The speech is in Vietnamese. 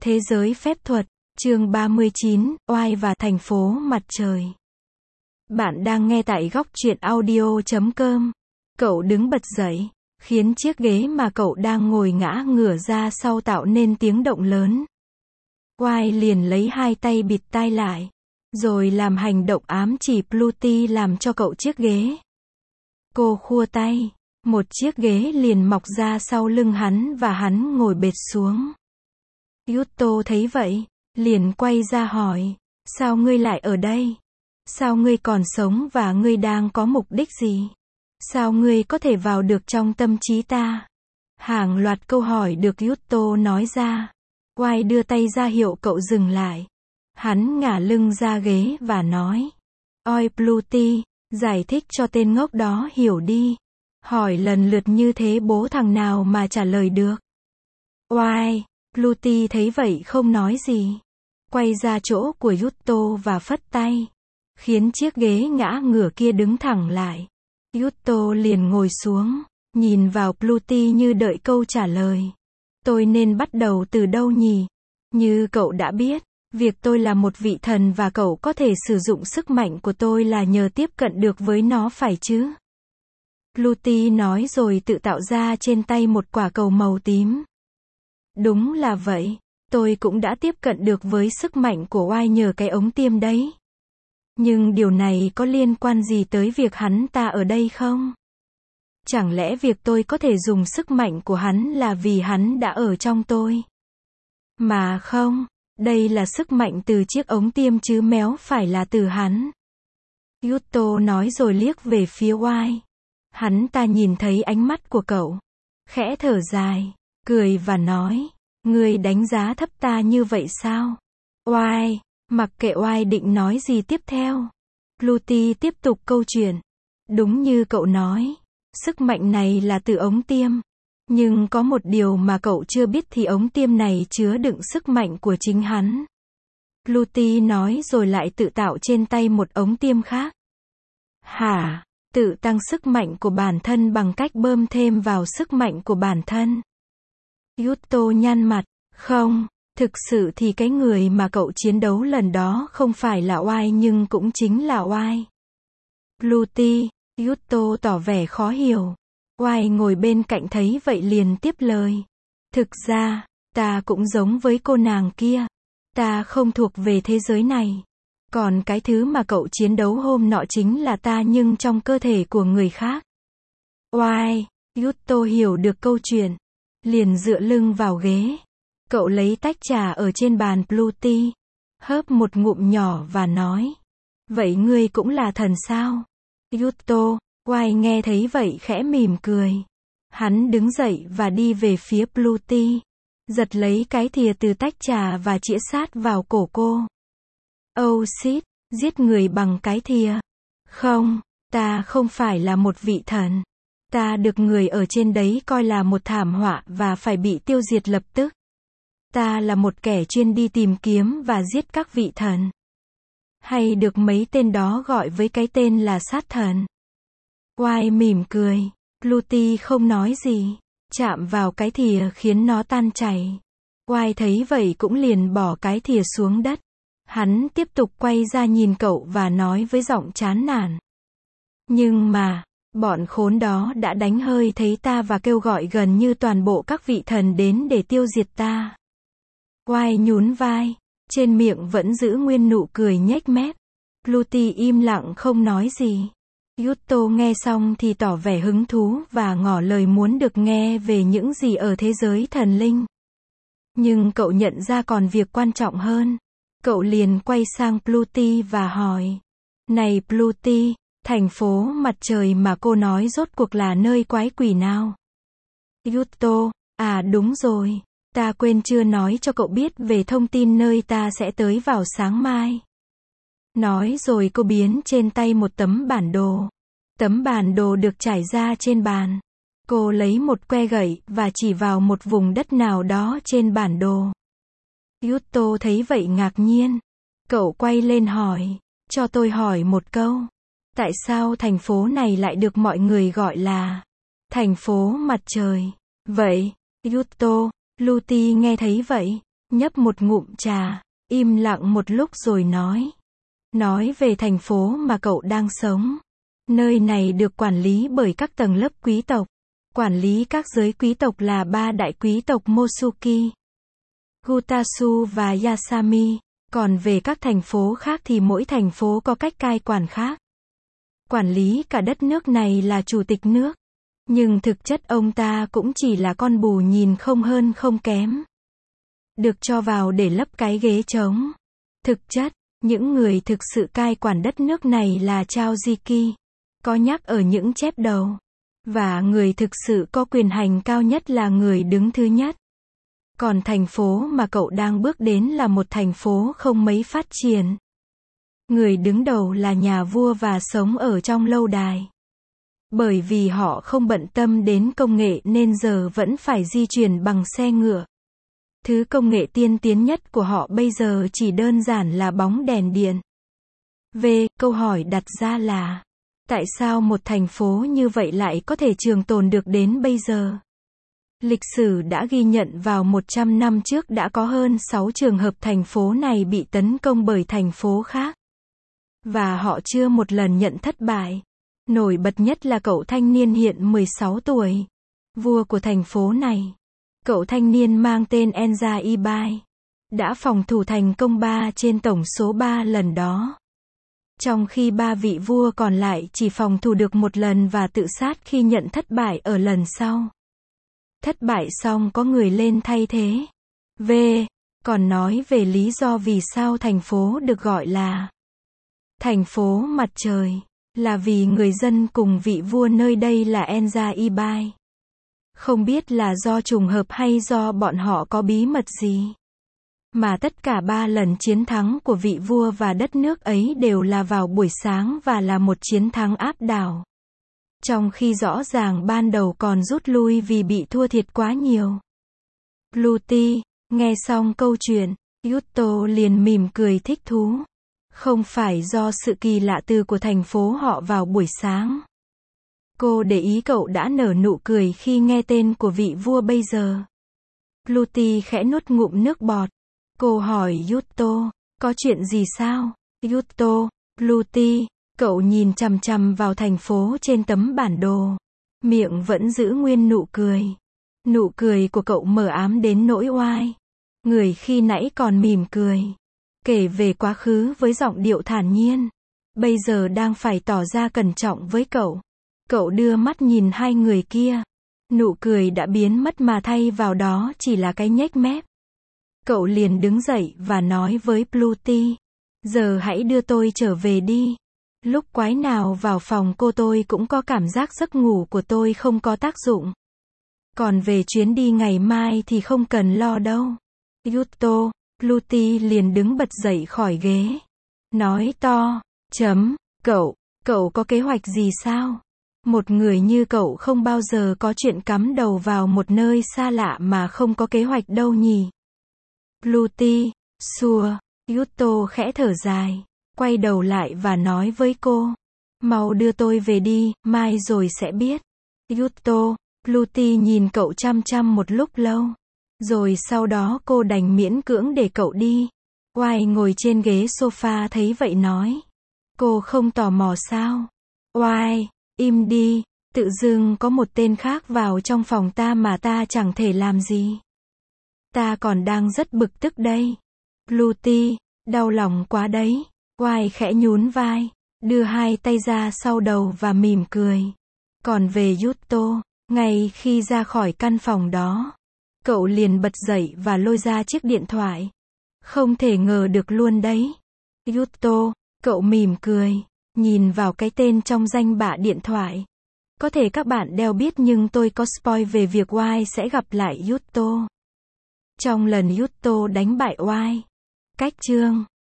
Thế giới phép thuật, chương 39, Oai và thành phố mặt trời. Bạn đang nghe tại góc truyện audio.com. Cậu đứng bật dậy, khiến chiếc ghế mà cậu đang ngồi ngã ngửa ra sau tạo nên tiếng động lớn. Oai liền lấy hai tay bịt tai lại, rồi làm hành động ám chỉ Pluty làm cho cậu chiếc ghế. Cô khua tay, một chiếc ghế liền mọc ra sau lưng hắn và hắn ngồi bệt xuống. Yuto thấy vậy, liền quay ra hỏi, sao ngươi lại ở đây? Sao ngươi còn sống và ngươi đang có mục đích gì? Sao ngươi có thể vào được trong tâm trí ta? Hàng loạt câu hỏi được Yuto nói ra. Oai đưa tay ra hiệu cậu dừng lại. Hắn ngả lưng ra ghế và nói, Oi Pluty, giải thích cho tên ngốc đó hiểu đi. Hỏi lần lượt như thế bố thằng nào mà trả lời được? Oai, Pluty thấy vậy không nói gì. Quay ra chỗ của Yuto và phất tay, khiến chiếc ghế ngã ngửa kia đứng thẳng lại. Yuto liền ngồi xuống, nhìn vào Pluty như đợi câu trả lời. Tôi nên bắt đầu từ đâu nhỉ? Như cậu đã biết, việc tôi là một vị thần và cậu có thể sử dụng sức mạnh của tôi là nhờ tiếp cận được với nó phải chứ? Pluty nói rồi tự tạo ra trên tay một quả cầu màu tím. Đúng là vậy, tôi cũng đã tiếp cận được với sức mạnh của Oai nhờ cái ống tiêm đấy. Nhưng điều này có liên quan gì tới việc hắn ta ở đây không? Chẳng lẽ việc tôi có thể dùng sức mạnh của hắn là vì hắn đã ở trong tôi? Mà không, đây là sức mạnh từ chiếc ống tiêm chứ méo phải là từ hắn. Yuto nói rồi liếc về phía Oai. Hắn ta nhìn thấy ánh mắt của cậu, khẽ thở dài, cười và nói, ngươi đánh giá thấp ta như vậy sao? Oai, mặc kệ Oai định nói gì tiếp theo. Pluty tiếp tục câu chuyện. Đúng như cậu nói, sức mạnh này là từ ống tiêm. Nhưng có một điều mà cậu chưa biết thì ống tiêm này chứa đựng sức mạnh của chính hắn. Pluty nói rồi lại tự tạo trên tay một ống tiêm khác. Hả? Tự tăng sức mạnh của bản thân bằng cách bơm thêm vào sức mạnh của bản thân. Yuto nhăn mặt, không, thực sự thì cái người mà cậu chiến đấu lần đó không phải là Oai nhưng cũng chính là Oai. Pluty, Yuto tỏ vẻ khó hiểu. Oai ngồi bên cạnh thấy vậy liền tiếp lời. Thực ra, ta cũng giống với cô nàng kia. Ta không thuộc về thế giới này. Còn cái thứ mà cậu chiến đấu hôm nọ chính là ta nhưng trong cơ thể của người khác. Oai, Yuto hiểu được câu chuyện. Liền dựa lưng vào ghế. Cậu lấy tách trà ở trên bàn Pluty, hớp một ngụm nhỏ và nói. Vậy ngươi cũng là thần sao? Yuto, Oai nghe thấy vậy khẽ mỉm cười. Hắn đứng dậy và đi về phía Pluty, giật lấy cái thìa từ tách trà và chĩa sát vào cổ cô. Oh shit, giết người bằng cái thìa. Không, ta không phải là một vị thần. Ta được người ở trên đấy coi là một thảm họa và phải bị tiêu diệt lập tức. Ta là một kẻ chuyên đi tìm kiếm và giết các vị thần. Hay được mấy tên đó gọi với cái tên là sát thần. Oai mỉm cười. Pluty không nói gì. Chạm vào cái thìa khiến nó tan chảy. Oai thấy vậy cũng liền bỏ cái thìa xuống đất. Hắn tiếp tục quay ra nhìn cậu và nói với giọng chán nản. Nhưng mà, bọn khốn đó đã đánh hơi thấy ta và kêu gọi gần như toàn bộ các vị thần đến để tiêu diệt ta. Oai nhún vai, trên miệng vẫn giữ nguyên nụ cười nhếch mép. Pluty im lặng không nói gì. Yuto nghe xong thì tỏ vẻ hứng thú và ngỏ lời muốn được nghe về những gì ở thế giới thần linh. Nhưng cậu nhận ra còn việc quan trọng hơn. Cậu liền quay sang Pluty và hỏi. Này Pluty, thành phố mặt trời mà cô nói rốt cuộc là nơi quái quỷ nào? Yuto, à đúng rồi. Ta quên chưa nói cho cậu biết về thông tin nơi ta sẽ tới vào sáng mai. Nói rồi cô biến trên tay một tấm bản đồ. Tấm bản đồ được trải ra trên bàn. Cô lấy một que gậy và chỉ vào một vùng đất nào đó trên bản đồ. Yuto thấy vậy ngạc nhiên. Cậu quay lên hỏi. Cho tôi hỏi một câu. Tại sao thành phố này lại được mọi người gọi là thành phố mặt trời? Vậy, Yuto, Pluty nghe thấy vậy, nhấp một ngụm trà, im lặng một lúc rồi nói. Nói về thành phố mà cậu đang sống. Nơi này được quản lý bởi các tầng lớp quý tộc. Quản lý các giới quý tộc là 3 đại quý tộc Mosuki, Gutasu và Yasami. Còn về các thành phố khác thì mỗi thành phố có cách cai quản khác. Quản lý cả đất nước này là chủ tịch nước. Nhưng thực chất ông ta cũng chỉ là con bù nhìn không hơn không kém. Được cho vào để lấp cái ghế trống. Thực chất, những người thực sự cai quản đất nước này là Chaojiki. Có nhắc ở những chép đầu. Và người thực sự có quyền hành cao nhất là người đứng thứ nhất. Còn thành phố mà cậu đang bước đến là một thành phố không mấy phát triển. Người đứng đầu là nhà vua và sống ở trong lâu đài. Bởi vì họ không bận tâm đến công nghệ nên giờ vẫn phải di chuyển bằng xe ngựa. Thứ công nghệ tiên tiến nhất của họ bây giờ chỉ đơn giản là bóng đèn điện. Câu hỏi đặt ra là, tại sao một thành phố như vậy lại có thể trường tồn được đến bây giờ? Lịch sử đã ghi nhận vào 100 năm trước đã có hơn 6 trường hợp thành phố này bị tấn công bởi thành phố khác. Và họ chưa một lần nhận thất bại. Nổi bật nhất là cậu thanh niên hiện 16 tuổi. Vua của thành phố này. Cậu thanh niên mang tên Enza Ibai. Đã phòng thủ thành công 3 trên tổng số 3 lần đó. Trong khi 3 vị vua còn lại chỉ phòng thủ được 1 lần và tự sát khi nhận thất bại ở lần sau. Thất bại xong có người lên thay thế. Còn nói về lý do vì sao thành phố được gọi là thành phố mặt trời, là vì người dân cùng vị vua nơi đây là Enza Ibai. Không biết là do trùng hợp hay do bọn họ có bí mật gì. Mà tất cả 3 lần chiến thắng của vị vua và đất nước ấy đều là vào buổi sáng và là một chiến thắng áp đảo. Trong khi rõ ràng ban đầu còn rút lui vì bị thua thiệt quá nhiều. Bluty, nghe xong câu chuyện, Yuto liền mỉm cười thích thú. Không phải do sự kỳ lạ từ của thành phố họ vào buổi sáng. Cô để ý cậu đã nở nụ cười khi nghe tên của vị vua bây giờ. Bluty khẽ nuốt ngụm nước bọt. Cô hỏi Yuto, có chuyện gì sao? Yuto, Bluty, cậu nhìn chằm chằm vào thành phố trên tấm bản đồ. Miệng vẫn giữ nguyên nụ cười. Nụ cười của cậu mờ ám đến nỗi oai. Người khi nãy còn mỉm cười. Kể về quá khứ với giọng điệu thản nhiên. Bây giờ đang phải tỏ ra cẩn trọng với cậu. Cậu đưa mắt nhìn hai người kia. Nụ cười đã biến mất mà thay vào đó chỉ là cái nhếch mép. Cậu liền đứng dậy và nói với Bluty. Giờ hãy đưa tôi trở về đi. Lúc quái nào vào phòng cô tôi cũng có cảm giác giấc ngủ của tôi không có tác dụng. Còn về chuyến đi ngày mai thì không cần lo đâu. Yuto, Bluty liền đứng bật dậy khỏi ghế. Nói to, cậu có kế hoạch gì sao? Một người như cậu không bao giờ có chuyện cắm đầu vào một nơi xa lạ mà không có kế hoạch đâu nhỉ? Bluty, xua, Yuto khẽ thở dài, quay đầu lại và nói với cô. Mau đưa tôi về đi, mai rồi sẽ biết. Yuto, Bluty nhìn cậu chăm chăm một lúc lâu. Rồi sau đó cô đành miễn cưỡng để cậu đi. Oai ngồi trên ghế sofa thấy vậy nói. Cô không tò mò sao? Oai, im đi, tự dưng có một tên khác vào trong phòng ta mà ta chẳng thể làm gì. Ta còn đang rất bực tức đây. Bluty, đau lòng quá đấy. Oai khẽ nhún vai, đưa hai tay ra sau đầu và mỉm cười. Còn về Yuto, ngay khi ra khỏi căn phòng đó, cậu liền bật dậy và lôi ra chiếc điện thoại. Không thể ngờ được luôn đấy. Yuto, cậu mỉm cười, nhìn vào cái tên trong danh bạ điện thoại. Có thể các bạn đều biết nhưng tôi có spoil về việc Oai sẽ gặp lại Yuto. Trong lần Yuto đánh bại Oai. Cách chương